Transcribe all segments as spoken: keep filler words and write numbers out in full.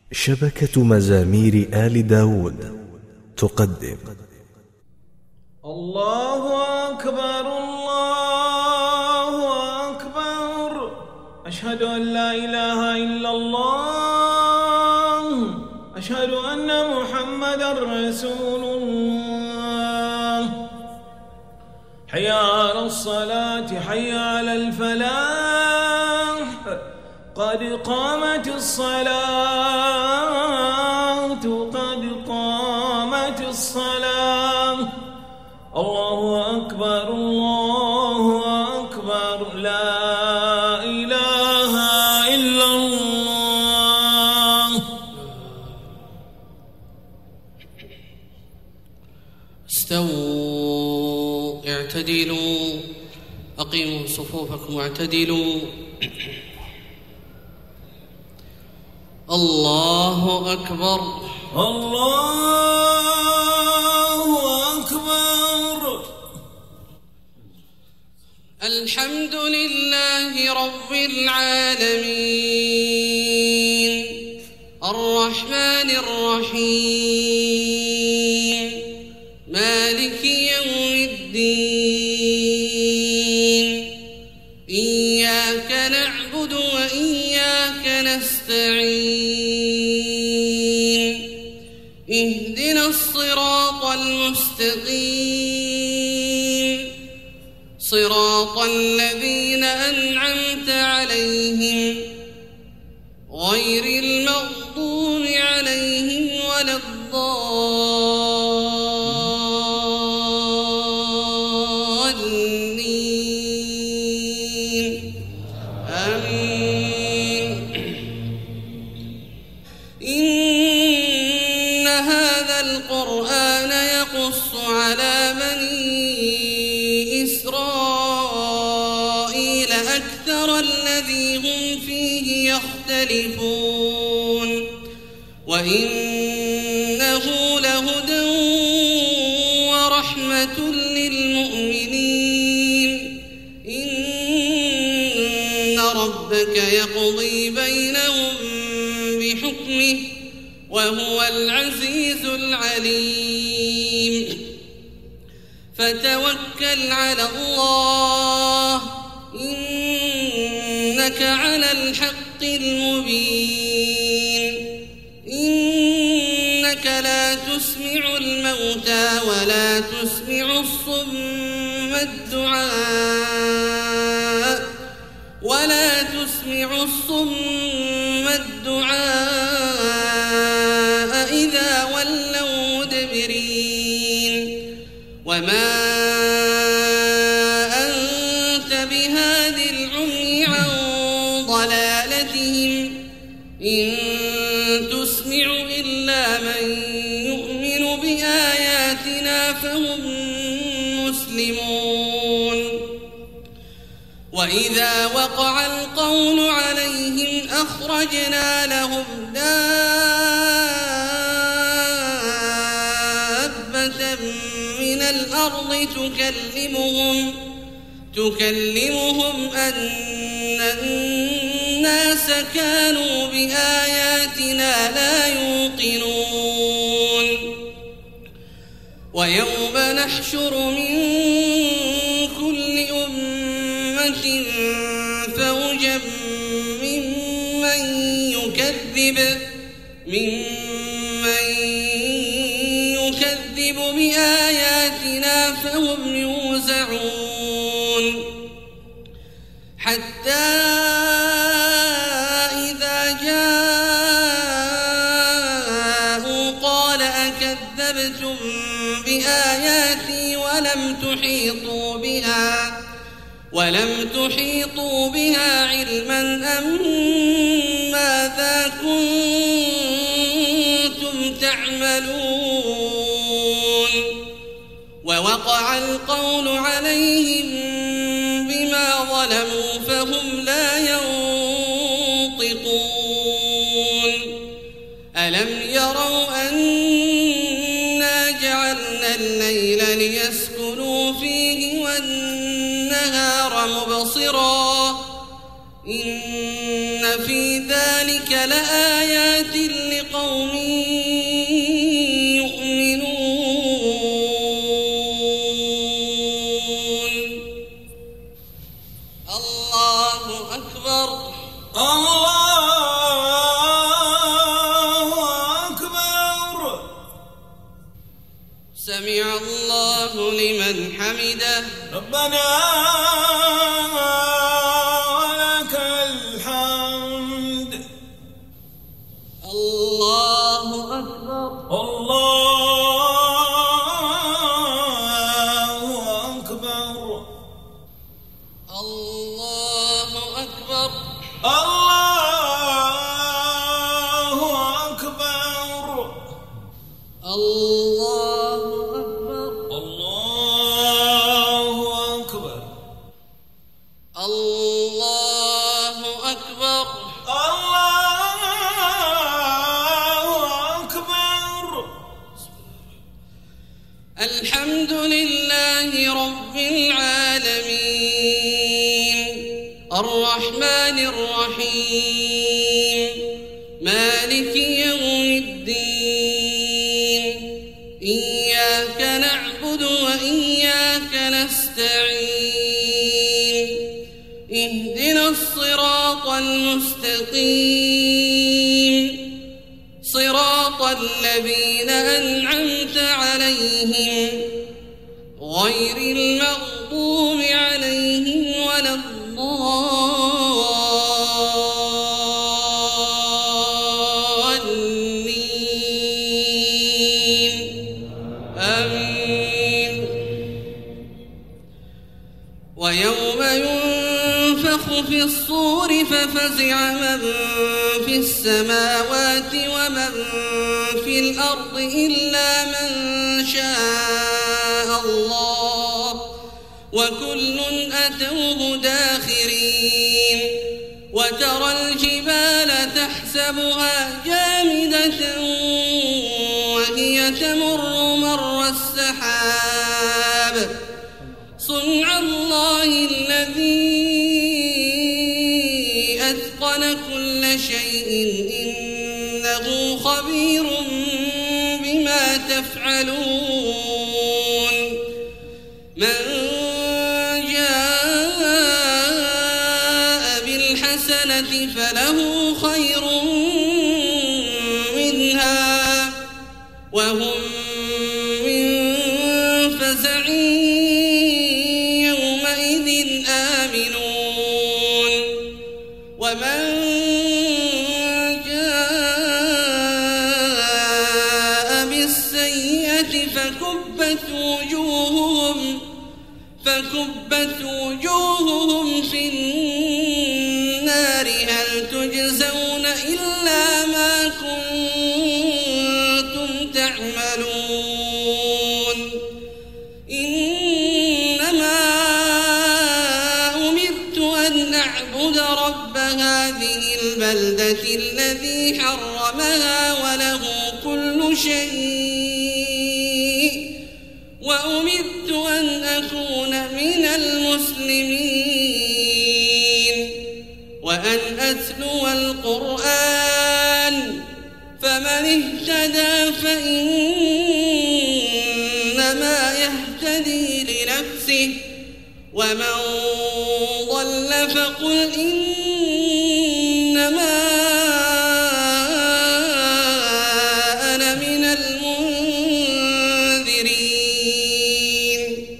شبكة مزامير آل داود تقدم. الله أكبر الله أكبر، أشهد أن لا إله إلا الله، أشهد أن محمدا رسول الله. حي على الصلاة حي على الفلاح، قد قامت الصلاة قد قامت الصلاة. الله أكبر الله أكبر، لا إله إلا الله. استووا اعتدلوا، أقيموا صفوفكم واعتدلوا. الله أكبر الله أكبر. الحمد لله رب العالمين، الرحمن الرحيم، مالك يوم الدين، إياك نعبد وإياك نستعين، اهدنا الصراط المستقيم، صراط الذين أنعمت عليهم غير المغضوب عليهم ولا الضالين، آمين. إن هذا القرآن يقص على بني إسرائيل أكثر الذي هم فيه يختلفون، وإنه لهدى ورحمة للمؤمنين. إن ربك يقضي بينهم بحكمه وهو العزيز العليم. فتوكل على الله، إنك على الحق المبين. إنك لا تسمع الموتى ولا تسمع الصم الدعاء ولا تسمع الصم الدعاء إذا ولوا مدبرين. وما أنت بهاد العمي عن ضلالتهم، إن تسمع إلا من يؤمن بآياتنا فهم مسلمون. وإذا وقع القول عليهم أخرجنا لهم دابة من الأرض تكلمهم تكلمهم أن الناس كانوا بآياتنا لا يوقنون. ويوم نحشر من كل أمة فوجا ممن يكذب ممن يكذب بآياتنا فهم يوزعون، حتى إذا جاءوا قال أكذبتم بآياتي ولم تحيطوا بها ولم تحيطوا بها علما أم ماذا كنتم تعملون. ووقع القول عليهم بما ظلموا فهم لا ينطقون. ألم يروا أنا جعلنا الليل ليسكنوا فيه والنهار مبصرا، إن في ذلك لآيات لقوم لمن حمده ربنا ولك الحمد الله أكبر الله أكبر الله أكبر الله أكبر الله أكبر الله أكبر الله أكبر الله أكبر الحمد لله رب العالمين الرحمن الرحيم مالك يوم الدين إياك نعبد وإياك نستعين اهدنا الصراط المستقيم صراط الذين أنعمت عليهم غير المغضوب عليهم ولا الضالين آمين. ويوم ينفخ في الصور ففزع من في السماوات ومن في الأرض إلا من شاء الله وكل أتوه داخرين. وترى الجبال تحسبها جامدة وهي تمر مر السحاب صنع الله الذي أتقن كل شيء إنه خبير بما تفعلون. من جاء بالحسنة فله خير منها وهم من فزع يومئذ آمنون. ومن جاء بالسيئة فكبت وجوههم فكبت وجوههم في النار هل تجزون إلا ما كنتم تعملون. إنما أمرت أن أعبد رب هذه البلدة الذي حرمها وله كل شيء وأمرت أن أكون من المسلمين وأن أتلو القرآن فمن اهتدى فإنما يهتدي لنفسه ومن ضل فقل إنما أنا من المنذرين.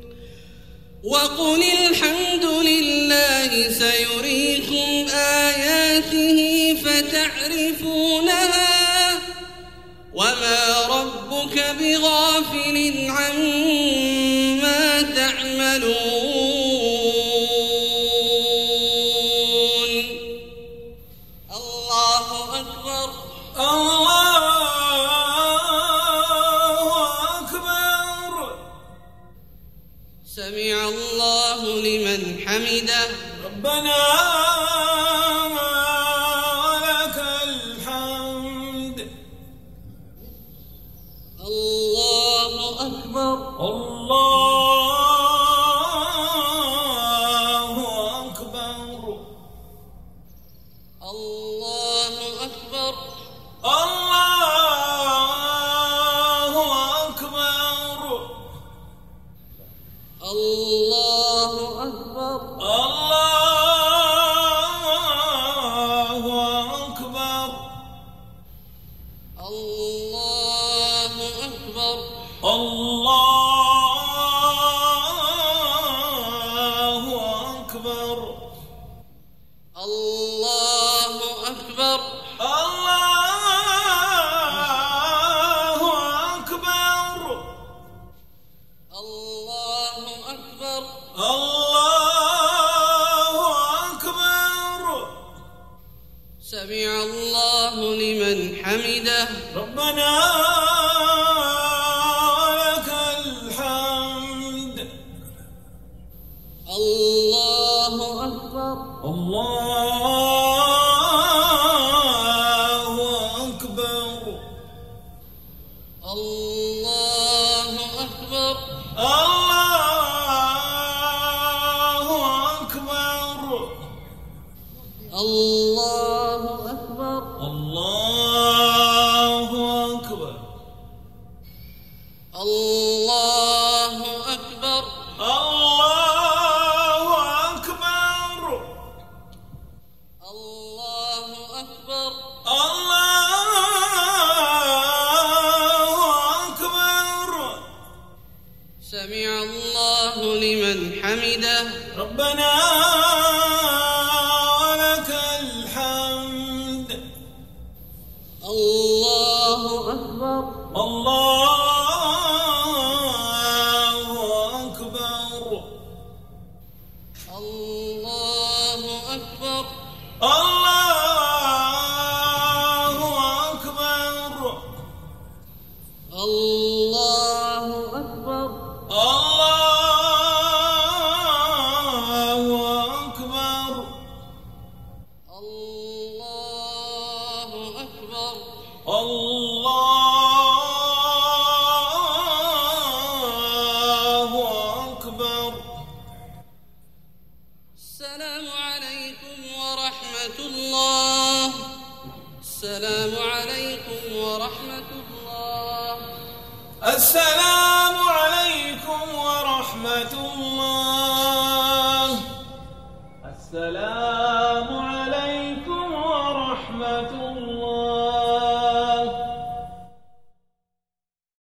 وقل الحمد لله سيريكم آياته فتعرفونها وما ربك بغافل عما تعملون. الله أكبر الله أكبر سمع الله لمن حمده ربنا ولك الحمد الله أكبر الله أكبر الله أكبر الله أكبر الله أكبر الله أكبر الله أكبر الله حمده ربنا ولك الحمد. الله أكبر الله أكبر الله أكبر الله أكبر الله أكبر الله أكبر الله أكبر الله أكبر الله أكبر الله أكبر. سمع الله لمن حمده ربنا ولك الحمد. الله أكبر الله أكبر الله أكبر الله أكبر الله أكبر الله أكبر الله أكبر الله أكبر. السلام عليكم ورحمة الله. السلام عليكم ورحمة الله. السلام عليكم ورحمة الله. السلام